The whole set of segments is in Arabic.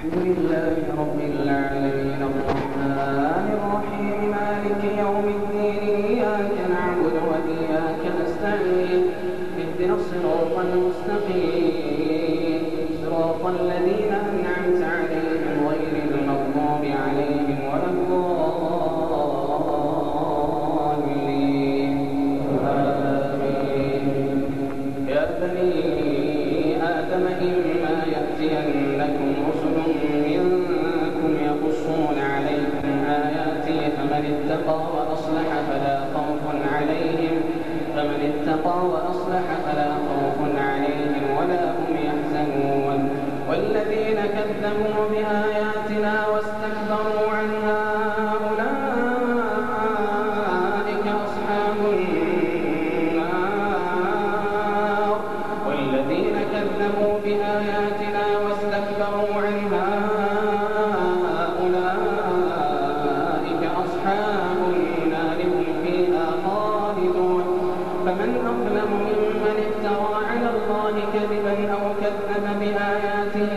الحمد لله رب العالمين الرحمن الرحيم مالك يوم الدين إياك نعبد وإياك نستعين اهدنا الصراط المستقيم صراط الذين أنعمت عليهم غير المغضوب عليهم ولا الضالين آمين. يا بني آدم إما يأتينكم رسل منكم يقصون عليكم آياتي فمن اتقى وأصلح فلا خوف عليهم ولا هم يحزنون والذين كذبوا بآياتنا واستكبروا عنها أولئك أصحاب النار والذين كذبوا بآياتنا واستكبروا عنها أولئك أصحاب النار هم فيها خالدون فمن أظلم ممن افترى على الله كذبا أو كذب بآياته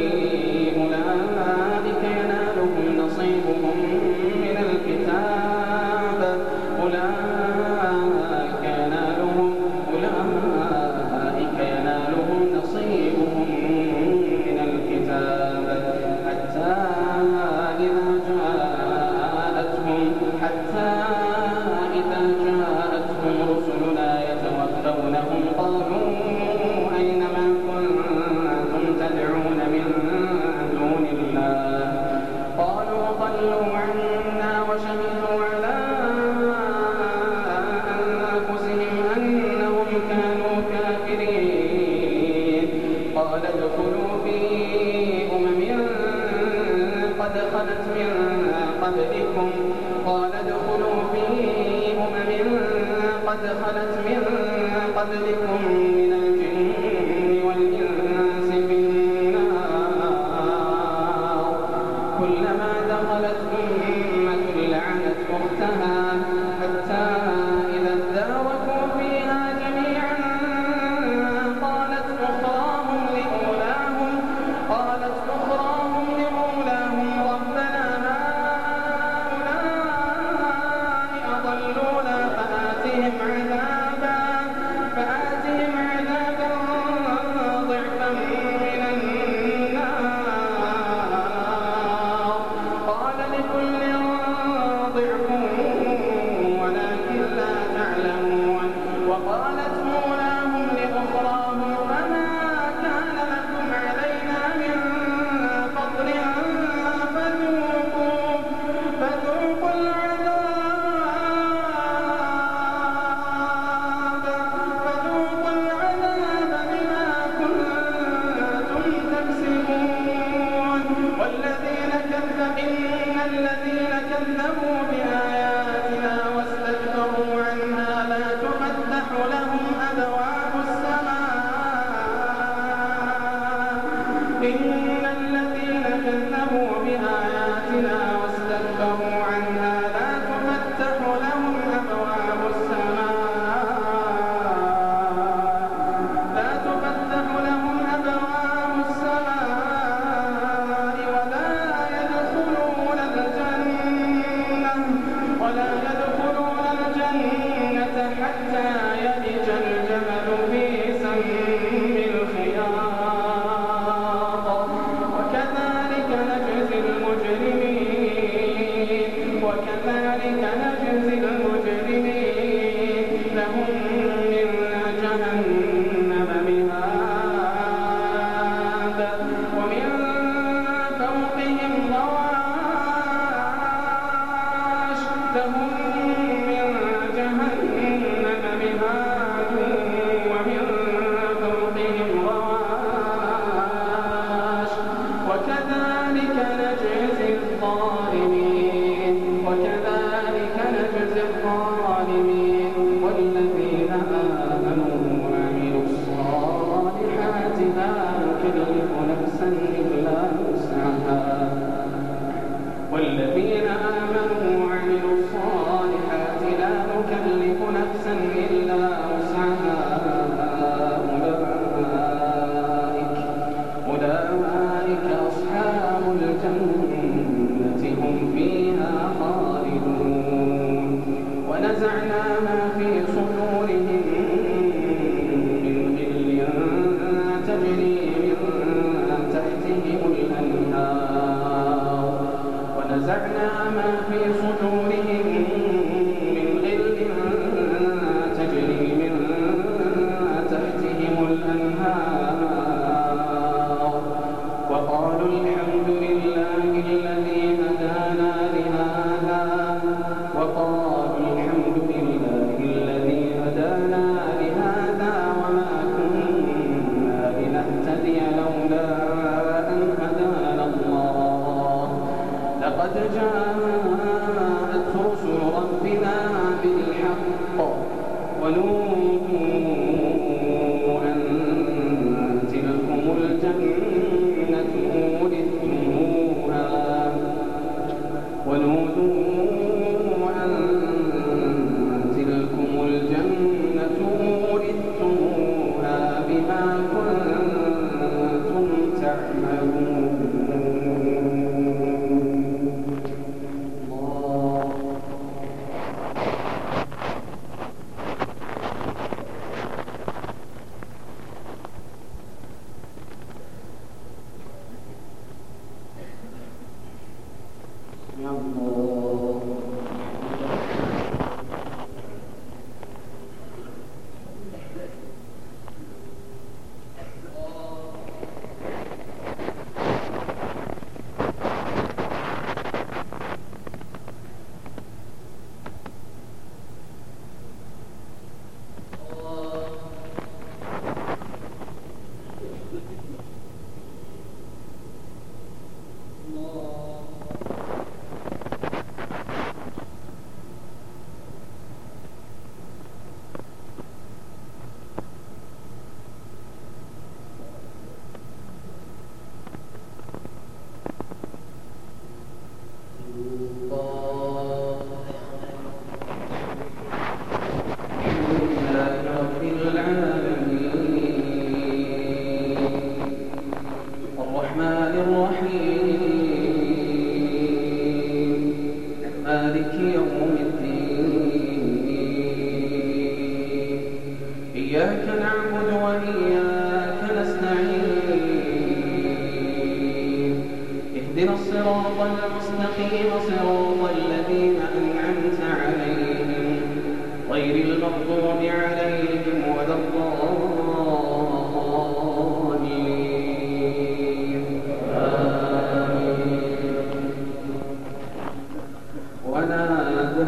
أولئك ينالهم نصيبهم من الكتاب حتى إذا جاءتهم رسلنا يتوفونهم قالوا أين ما كنتم تدعون من دون الله قالوا ضلوا عنا وشهدوا على أنفسهم أنهم كانوا كافرين قال ادخلوا في أمم قد خلت من قبلكم من الجن والإنس في النار كلما دخلت أمة لعنت أختها حتى إذا اداركوا فيها جميعا قالت أخراهم لأولاهم ربنا هؤلاء أضلونا فآتهم عذابا ضعفا من النار قال لكل ضعف ولكن لا تعلمون وقالت مولاهم لأخراهم فما كان لكم علينا من فضل فذوقوا العذاب بما كنتم تكسبون إن الذين كذبوا بآياتنا واستكبروا عنها لا تفتح لهم أبواب السماء ولا يدخلون الجنة حتى يلج الجمل في سم الخياط ونزعنا ما في صدورهم من غل تجري من تحتهم الأنهار ونزعنا ما في صدورهم من غل تجري من تحتهم الأنهار وقالوا الحمد لله الذي هدانا لهذا وما كنا لنهتدي لولا أن هدانا الله لقد جاءت رسل ربنا بالحق ونودوا أن تلكم الجنة أورثتموها بما كنتم تعملون. مالك يوم الدين إياك نعبد وإياك نستعين اهدنا الصراط المستقيم صراط الذين أنعمت عليهم غير المغضوب عليهم ولا الضالين ونادى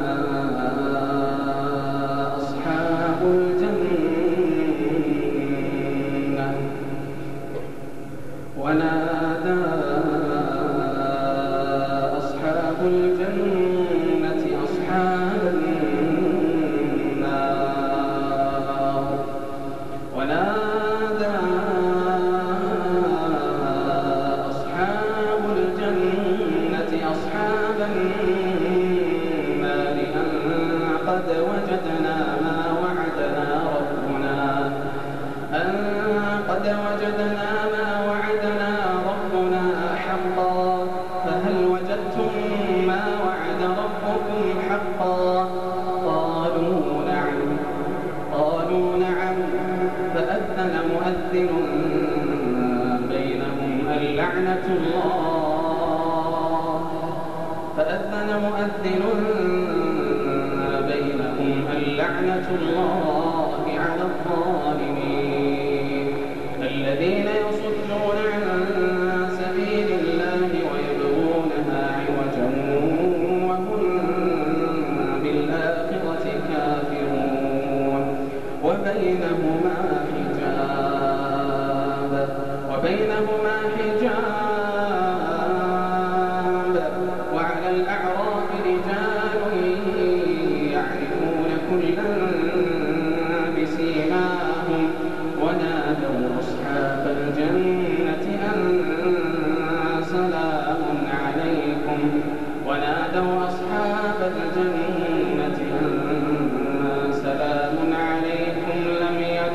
أصحاب الجنة أصحاب النار ونادى أصحاب الجنة أصحاب النار أن قد وجدنا ما وعدنا ربنا حقا فهل وجدتم ما وعد ربكم حقا قالوا نعم فأذن مؤذن بينهم اللعنة الله على الظالمين الذين يصدون عن سبيل الله ويبغونها عوجا وهم بالآخرة كافرون وبينهما حجاب وعلى الأعراف رجال يعرفون كلا بسيماهم ونادوا أصحاب الجنة أن سلام عليكم لم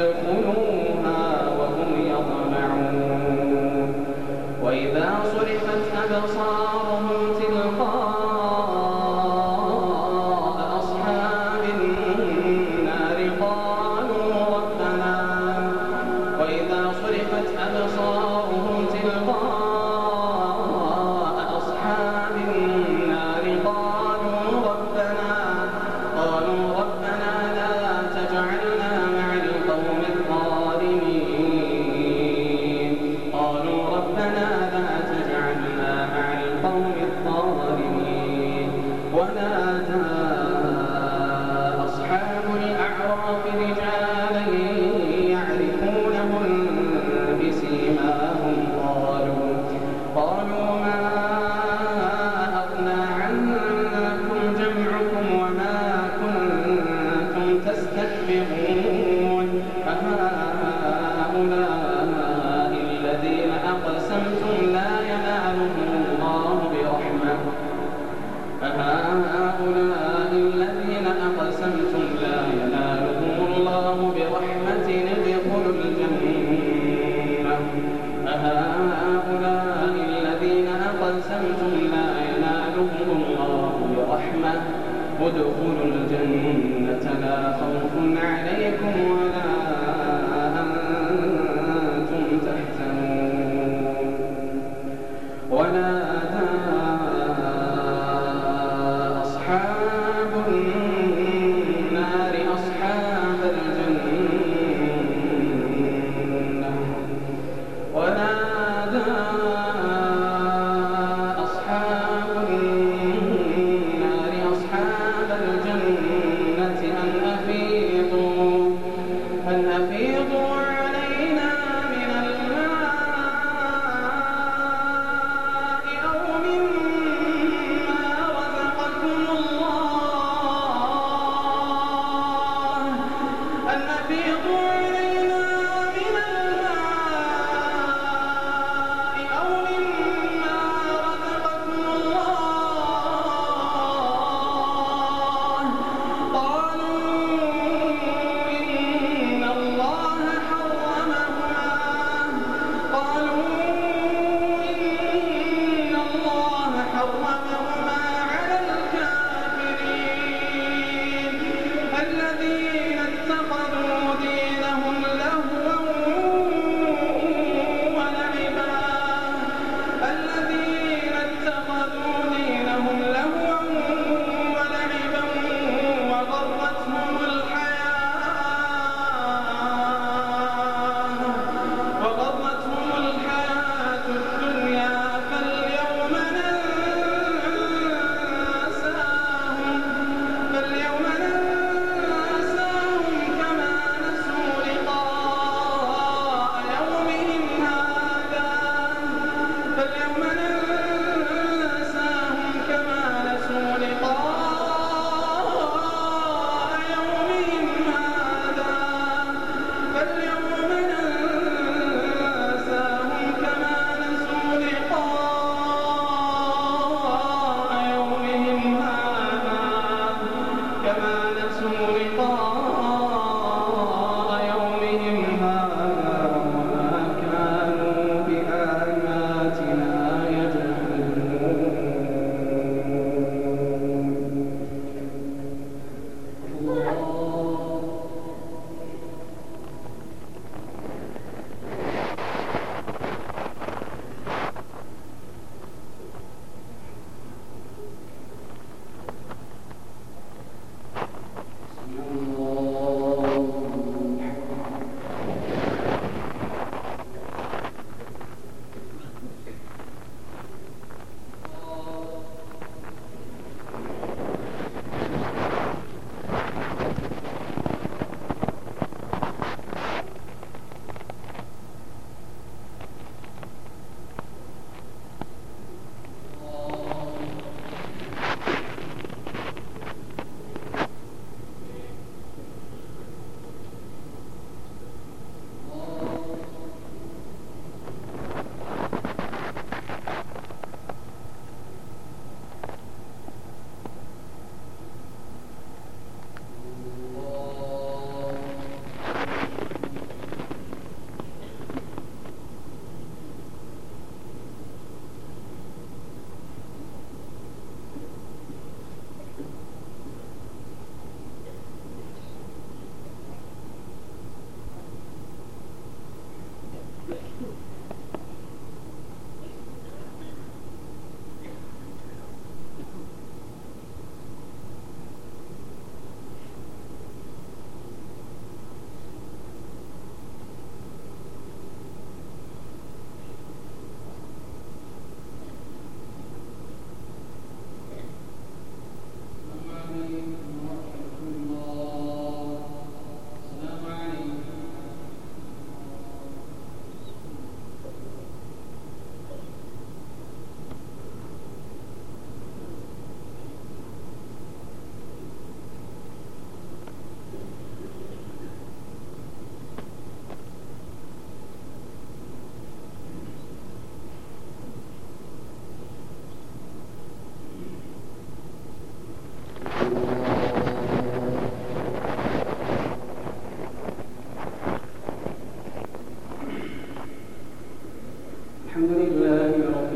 الحمد لله رب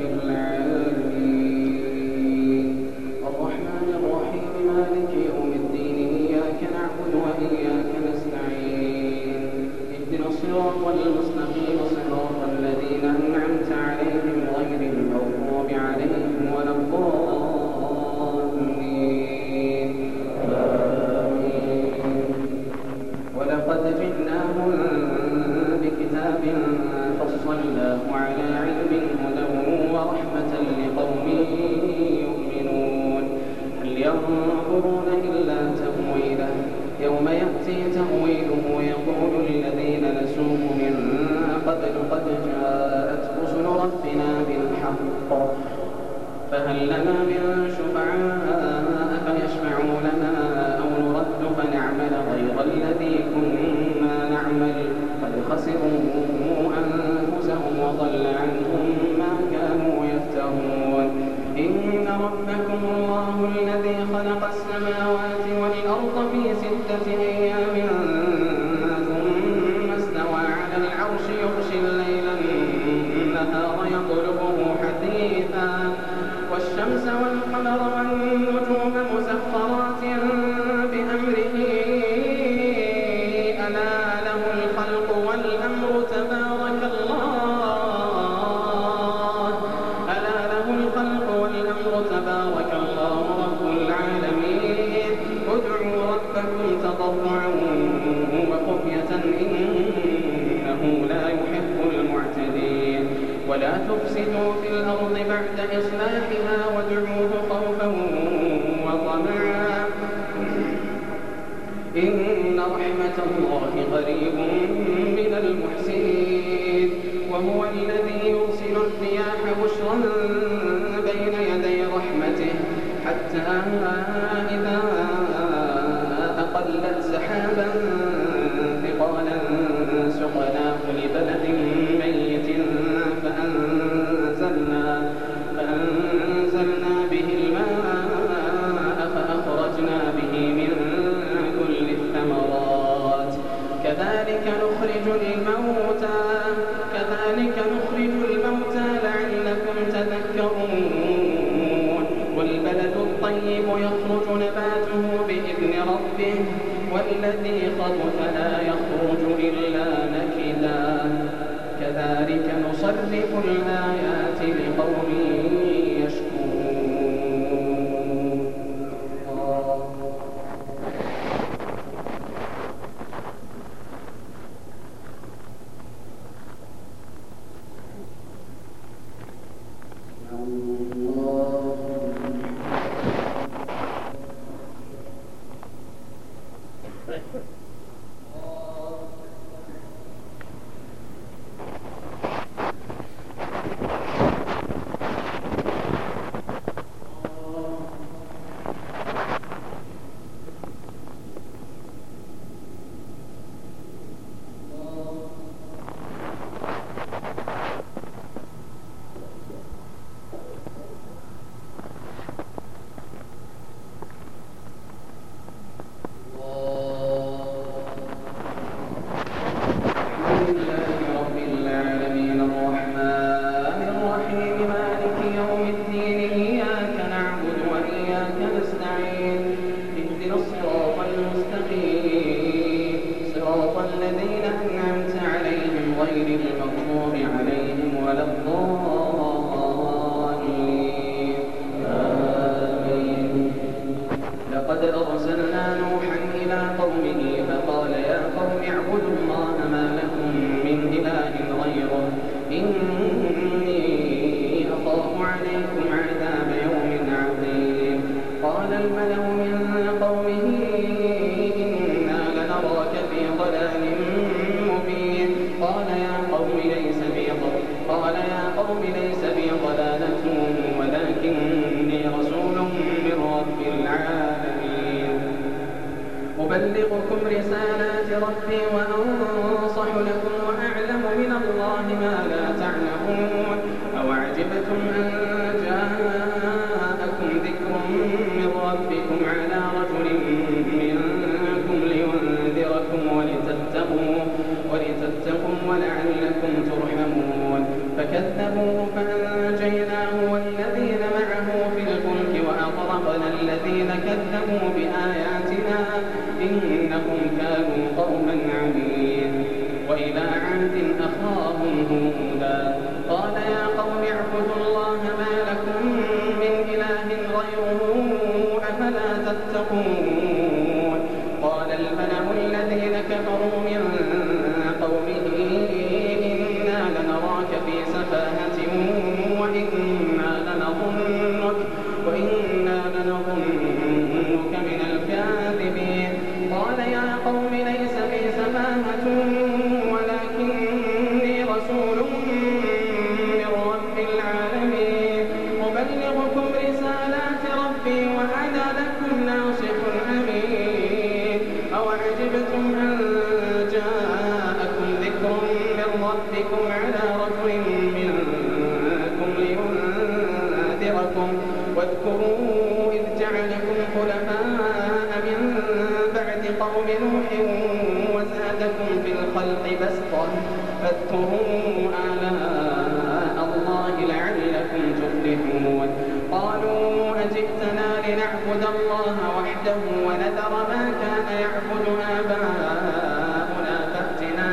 العالمين الرحمن الرحيم مالك يوم الدين إياك نعبد وإياك نستعين اهدنا الصراط المستقيم صراط الذين أنعمت عليهم غير المغضوب عليهم ولا الضالين آمين ولقد جئناهم بكتاب فصلناه على علم هدى ورحمة لقوم يؤمنون هل ينظرون إلا تأويله يوم يأتي تأويله يقول الذين نسوه من قبل قد جاءت رسل ربنا بالحق فهل لنا من شفعاء فيشفعوا لنا أو نرد فنعمل غير الذي كنا نعمل قد خسروا أنفسهم وضل عنهم ما كانوا يفترون إن ربكم الله الذي خلق السماوات والأرض في 6 أيام ثم استوى على العرش يغشي الليل النهار يطلبه حثيثا والشمس والقمر والنجوم مسخرات بأمره ألا له الخلق والأمر تبارك الله رب العالمين ادعوا ربكم تضرعا وخفية إنه لا يحب المعتدين ولا تفسدوا في الأرض بعد إصلاحها وادعوه خوفا وطمعا إن رحمة الله قريب من المحسنين وهو الذي يرسل الرياح بشرا بين يدي رحمته حتى إذا أقلت سحابا ثقالا سقناه لبلد ميت فأنزلنا به الماء فأخرجنا به من كل الثمرات كذلك نخرج الموتى لعلكم تذكرون والبلد الطيب يخرج نباته بإذن ربه والذي خبث لا يخرج إلا نكدا كذلك نصرف الآيات لقوم يشكرون أبلغكم رسالات ربي وأنصح لكم وأعلم من الله ما لا تعلمون أوعجبتم أن جاءكم ذكر من ربكم على رجل منكم لينذركم ولتتقوا ولعلكم ترحمون فكذبوا واذكروا إذ جعلكم خلفاء من بعد قوم نوح وزادكم في الخلق بسطا فاذكروا آلاء الله لعلكم تفلحون قالوا أجئتنا لنعبد الله وحده ونذر ما كان يعبد آباؤنا فأتنا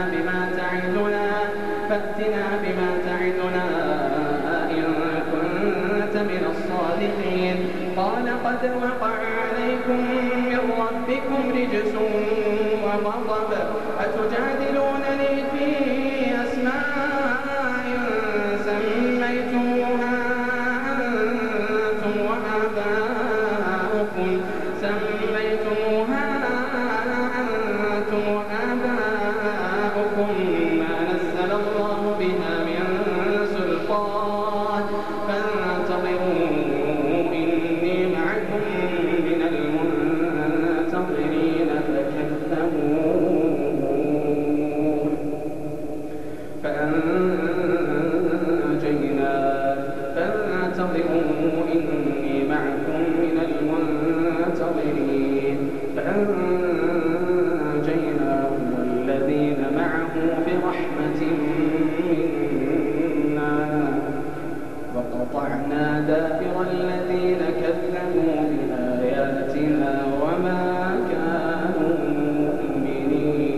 بما تعدنا إن كنت من الصادقين قال قد وقع عليكم من ربكم رجس وغضب أتجادلونني في أسماء سميتموها أنتم وآباؤكم ما نزل الله بها من سلطان فانتظروا إني معكم من المنتظرين فأنجيناه والذين معه برحمة منا وقطعنا دابر الذين كذبوا بآياتنا وما كانوا مؤمنين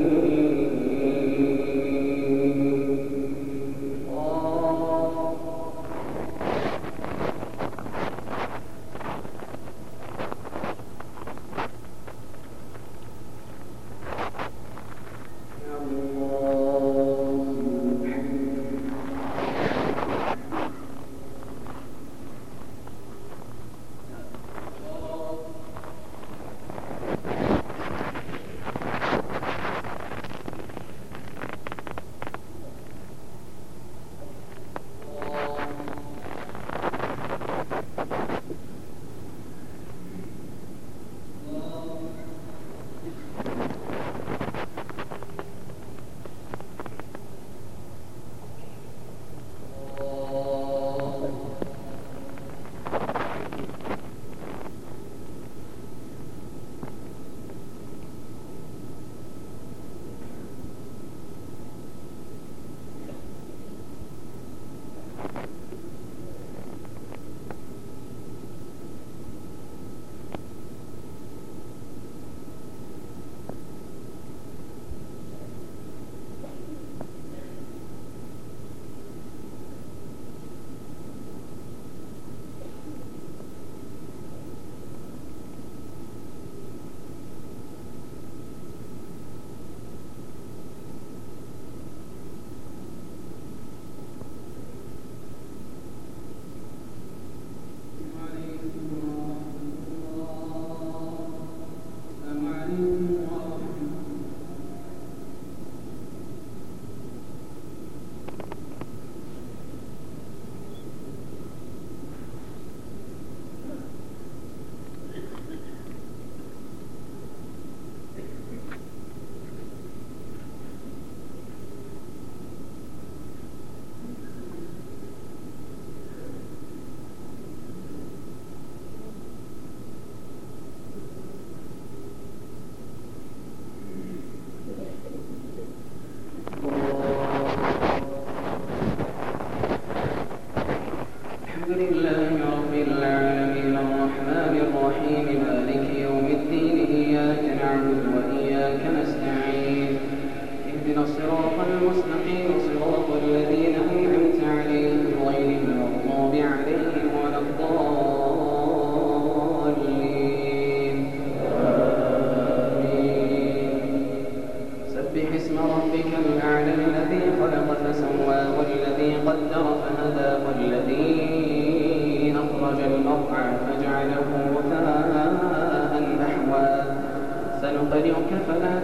سنقرئك فلا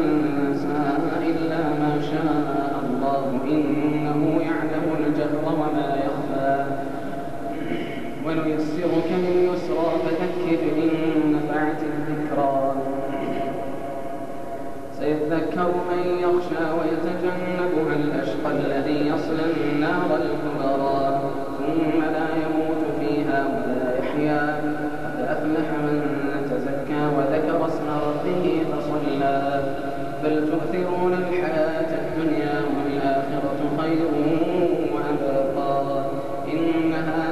تنسى إلا ما شاء الله إنه يعلم الجهر وما يخفى ونيسرك لليسرى فذكر إن نفعت الذكرى سيذكر من يخشى ويتجنبها الأشقى الذي يصلى النار الكبرى ثم لا يموت فيها ولا يحيا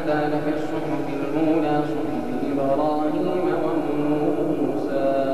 هذا لفي الصحف الأولى صحف إبراهيم وموسى.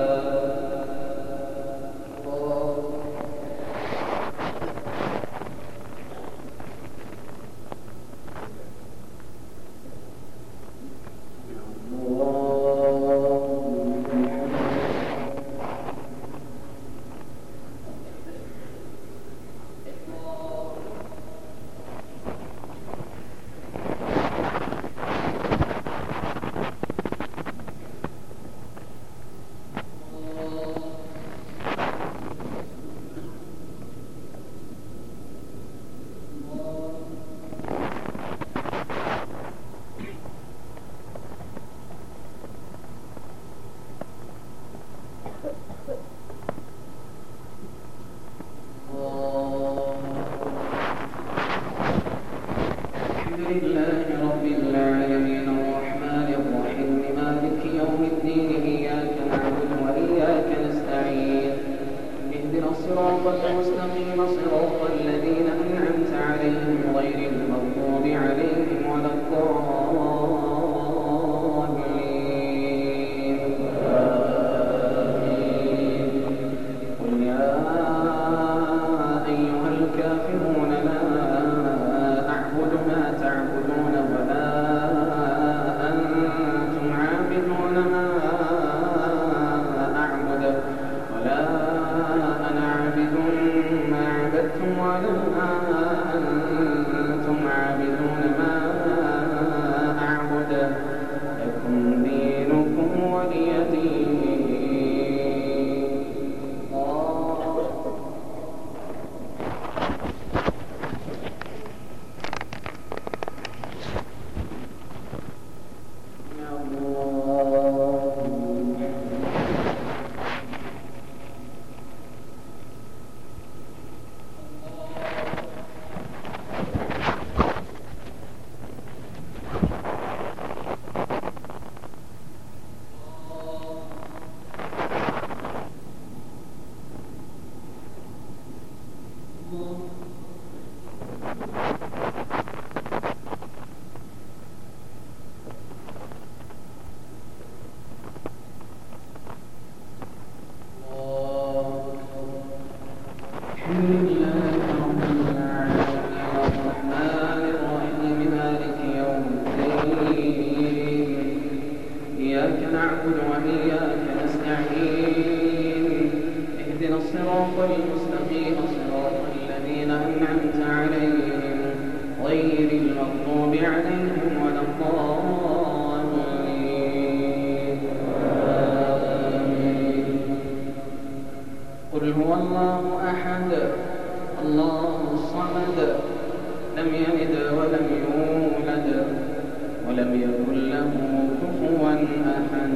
قل هو الله أحد الله الصمد لم يلد ولم يولد ولم يكن له كفوا أحد.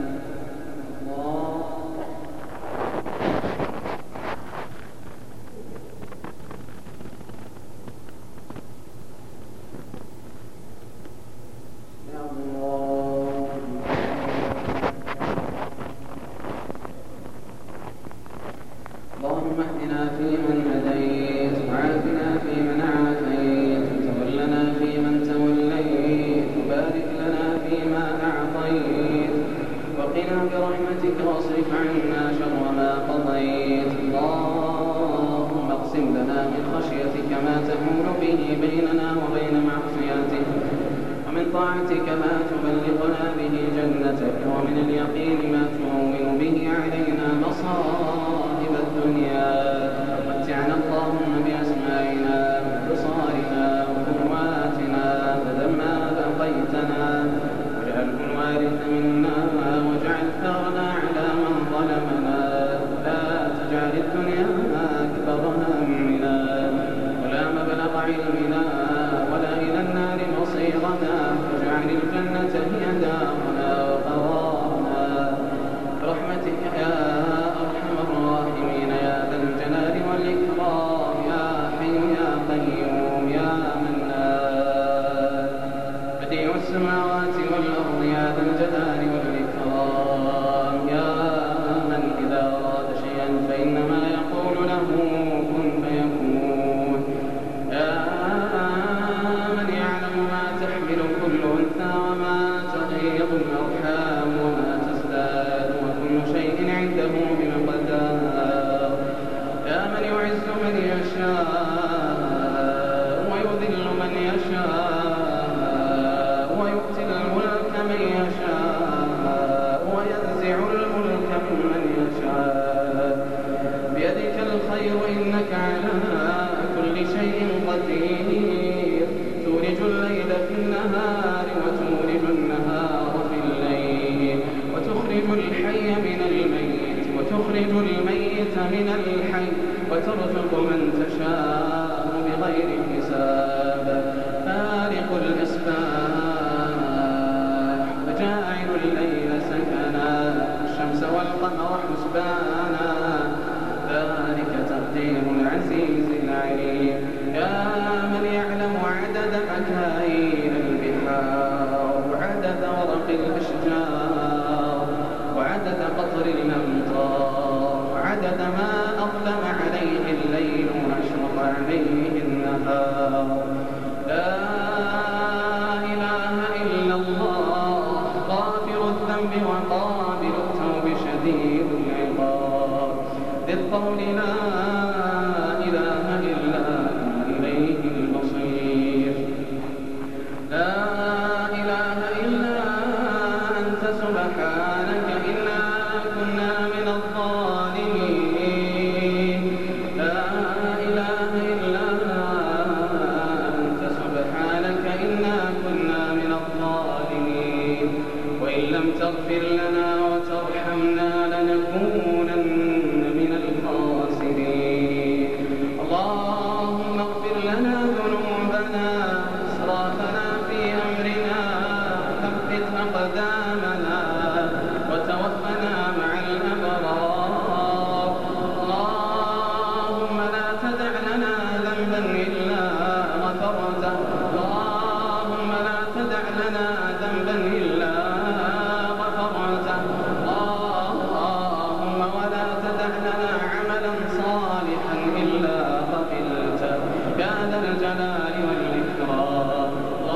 اللهم اهدنا فيمن هديت وعافنا فيمن عافيت وتولنا فيمن توليت وبارك لنا فيما أعطيت وقنا برحمتك واصرف عنا شر ما قضيت. اللهم اقسم لنا من خشيتك ما تحول به بيننا وبين معصيتك ومن طاعتك ما تبلغنا به جنتك ومن اليقين ما تهون به علينا مصائب الدنيا. متعنا اللهم بأسمائنا وأبصارنا وقواتنا أبدا ما أبقيتنا واجعله الوارث منا واجعل ثأرنا على من ظلمنا لا تجعل الدنيا أكبر همنا ولا مبلغ علمنا ولا إلى النار مصيرنا واجعل الجنة هي دارنا وقرارنا برحمتك يا أرحم الراحمين يا ذا الجلال والإكرام يا حي يا قيوم يا منان بديع السماوات والأرض يا ذا الجلال والإكرام يا من إذا أراد شيئا فإنما يقول له كن فيكون يا من يعلم ما تحمل تخرج الحي من الميت وتخرج الميت من الحي وترزق من تشاء بغير حساب فارق الإصباح وجاعل الليل سكنا الشمس والقمر حسبانا ذلك تقدير العزيز العليم يا من يعلم عدد مكاين البحار وعدد ورق الأشجار وعدد قطر الأمطار وعدد ما أظلم عليه الليل وأشرق عليه النهار لا إله إلا الله غافر الذنب وقابل التوب شديد العقاب ذي الطول لا إله إلا إليه المصير لا إله إلا أنت سبحانك إنا كنا من الظالمين لا إله إلا أنت سبحانك إنا كنا من الظالمين وإن لم تغفر لنا وترحمنا لنكونن من الخاسرين اللهم اغفر لنا ذنوبنا إسرافنا في أمرنا ثبت أقدامنا وتوفنا مع الأبرار اللهم لا تدع لنا ذنبا إلا غفرته اللهم لا تدع لنا ذنبا إلا غفرته اللهم ولا تدع لنا عملا صالحا إلا قبلته يا ذا الجلال والإكرام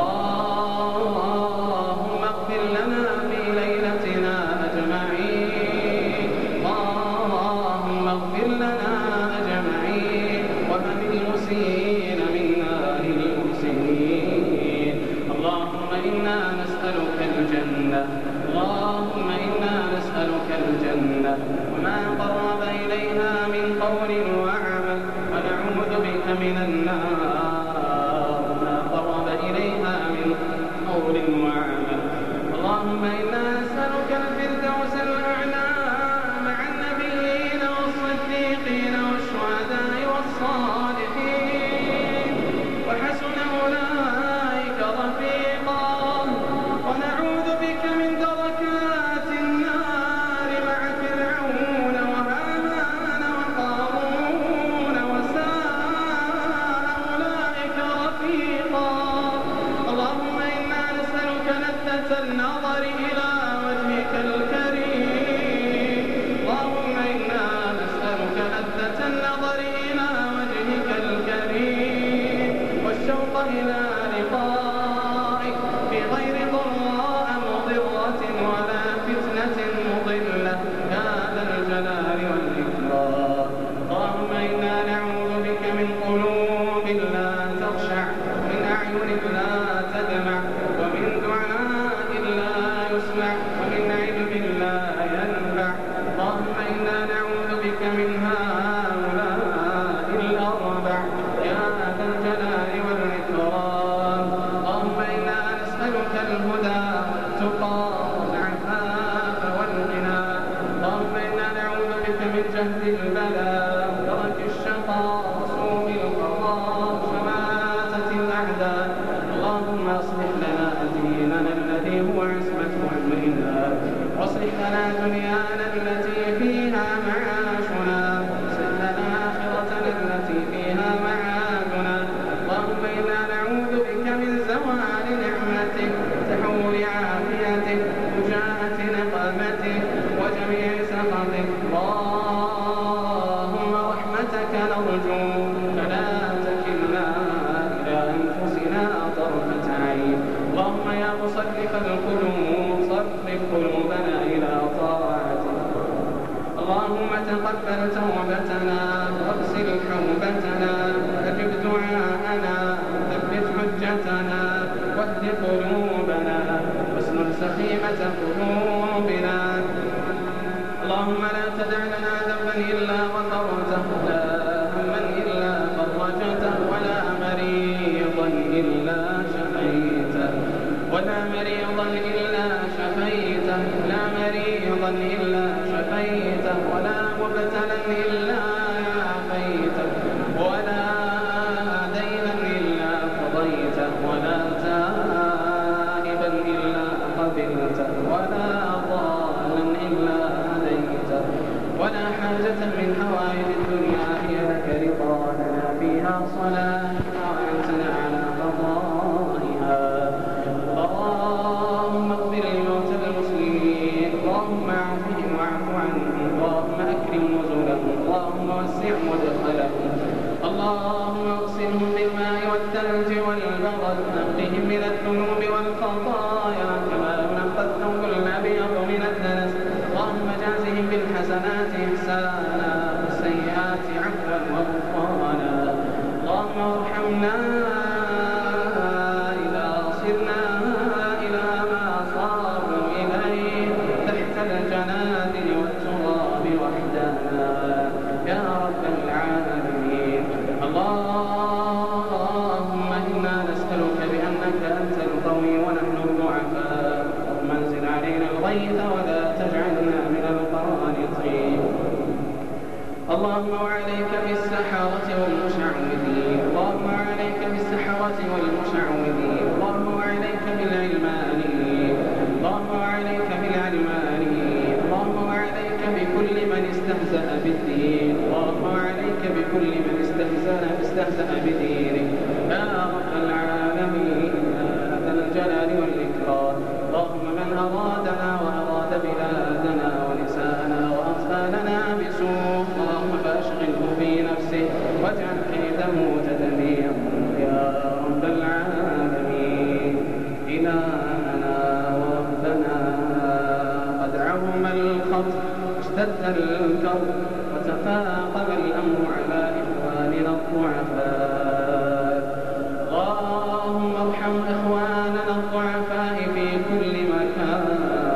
اللهم اغفر لنا في ليلتنا أجمعين اللهم اغفر لنا أجمعين ومن المسيئين منا للمحسنين اللهم إنا نسألك الجنة اللهم إنا نسألك الجنة وما قرب إليها من قول وعمل ونعوذ بك من النار وما قرب إليها من قول وعمل اللهم إنا نسألك الفردوس الأعلى مع النبيين والصديقين والشهداء والصالحين وحسن أولئك رفيقا ونعوذ بك من دركات النار مع فرعون وهامان وقارون وساء أولئك رفيقا اللهم إنا نسألك لذة النظر إلى وجهك الكريم اللهم إنا نسألك لذة النظر إلى وجهك الكريم والشوق إلى لقائك في غير ضراء مضرة ولا فتنة مضلة يا ذا الجلال والإكرام اللهم إنا نعوذ بك من قلوب لا تخشع من أعين لا تدمع ومن دعاء لا يسمع ومن علم لا ينفع اللهم إنا نعوذ بك من هؤلاء الأربع يا ذا الجلال والإكرام اللهم إنا نسألك الهدى والتقى والعفاف والغنى اللهم إنا نعوذ بك من جهد البلاء ودرك الشقاء وسوء القضاء وشماتة الأعداء اللهم أصلح لنا ديننا الذي هو عصمة أمرنا واصلح لنا دنيانا التي فيها معاشنا واصلح لنا آخرتنا التي فيها معادنا اللهم إنا نعوذ بك من زوال نعمتك وتحول عافيتك وجاءة نقمتك وجميع سخطك اللهم رحمتك نرجو فلا تكلنا إلى أنفسنا طرفة عين اللهم يا مصرف القلوب صرف قلوبنا إلى طاعتك اللهم تقبل توبتنا واغسل حوبتنا أجب دعاءنا ثبت حجتنا واهد قلوبنا واسلل سخيمة قلوبنا اللهم لا تدع لنا ذنبا إلا غفرته لا هما إلا فرجته ولا مريضا إلا شفيته ولا مريضا إلا شفيته لا مريضا مريضا إلا شفيته ولا مبتلا إلا عافيته ولا دينا إلا قضيته ولا تائبا إلا قبلته ولا ضالا إلا هديته ولا حاجة من حوائج الدنيا هي لك رضا لنا فيها صلاح وأنتنا على قضائها. اللهم اغفر لموتى المسلمين، اللهم اعفهم واعف عنهم، اللهم أكرم نزلهم، اللهم وسع مدخلهم، اللهم اغسلهم بالماء والثلج والبرد، نقهم من الذنوب والخطايا كما ينقى الثوب الأبيض من الدنس، اللهم جازهم بالحسنات إحسانا والسيئات عفوا وغفرانا. اللهم ارحمنا إذا صرنا إلى ما صاروا إليه تحت الجنادل والتراب وحدنا يا رب العالمين. اللهم إنا نسألك بأنك أنت القوي ونحن الضعفاء، اللهم انزل علينا الغيث ولا تجعلنا من القانطين. اللهم وعليك بالسحرة والمشعوذين، اللهم وعليك بالسحرة والمشعوذين، اللهم وعليك بالعلمانيين، اللهم وعليك بالعلمانيين، اللهم وعليك بكل من استهزأ بالدين، اللهم وعليك بكل من استهزأ بدينك يا رب العالمين يا ذا الجلال والإكرام. اللهم من أرادنا وأراد بلادنا ونساءنا وأطفالنا بسوء اللهم فاشغله في نفسه واجعل كيده تدميرا يا رب العالمين. إلهنا وربنا قد عظم الخطر اشتد الكرب وتفاقم الأمر على إخواننا الضعفاء، اللهم ارحم إخواننا الضعفاء في كل مكان،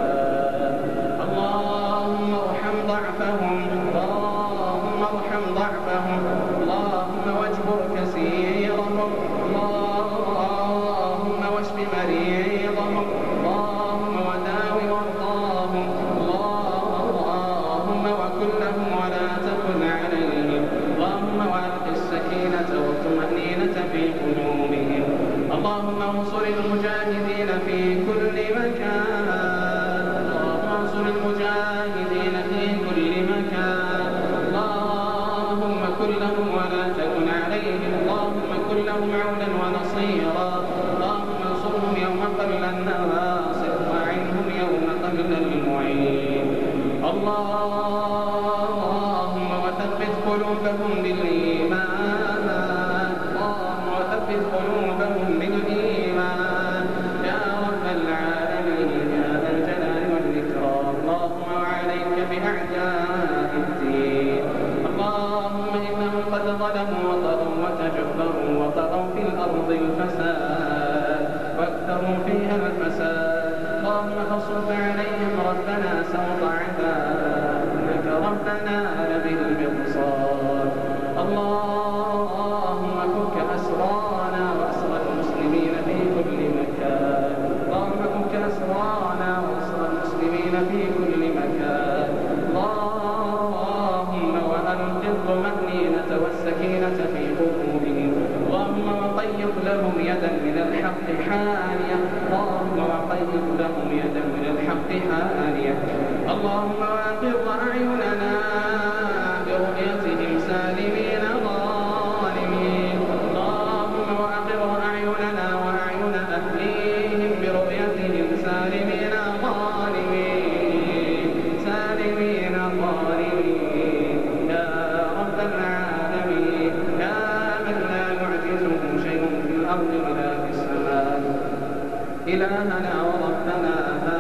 اللهم ارحم ضعفهم، اللهم ارحم ضعفهم، اللهم واجبر كثيرهم، اللهم واشف مريضهم، اللهم وداو مرضاهم، اللهم وكن لهم ولا تكن عليهم، اللهم وألق السكينة والطمأنينة في قلوبهم، اللهم انصر المجاهدين في كل مكان، اللهم انصر المجاهدين في كل مكان، اللهم كن لهم ولا تكن عليهم، اللهم كن لهم عونا ونصيرا، اللهم انصرهم يوم قل الناصر وأعنهم يوم قل المعين. اللهم وثبت قلوبهم بالإيمان، اللهم وثبت قلوبهم بالإيمان يا رب العالمين يا ذا الجلال والإكرام. اللهم وعليك بأعداء الدين، اللهم إنهم قد ظلموا وطغوا وتجبروا وطغوا في الأرض الفساد واكثروا فيها الفساد، اللهم فاصرف عليهم ربنا سوط عذاب إنك ربنا لبالمرصاد. اللهم فك أسرانا وأسر المسلمين في كل مكان، اللهم فك أسرانا وأسر المسلمين في كل مكان، اللهم وألق الطمأنينة والسكينة في قلوبهم، اللهم وقيض لهم يدا من الحق حانية، اللهم وقيض لهم يدا من الحق حانية، اللهم وأقر أعيننا برؤيتهم سالمين غانمين، اللهم وأقر أعيننا وأعين أهليهم برؤيتهم سالمين غانمين سالمين غانمين يا رب العالمين يا من لا يعجزه شيء في الأرض ولا في السماء. إلهنا وربنا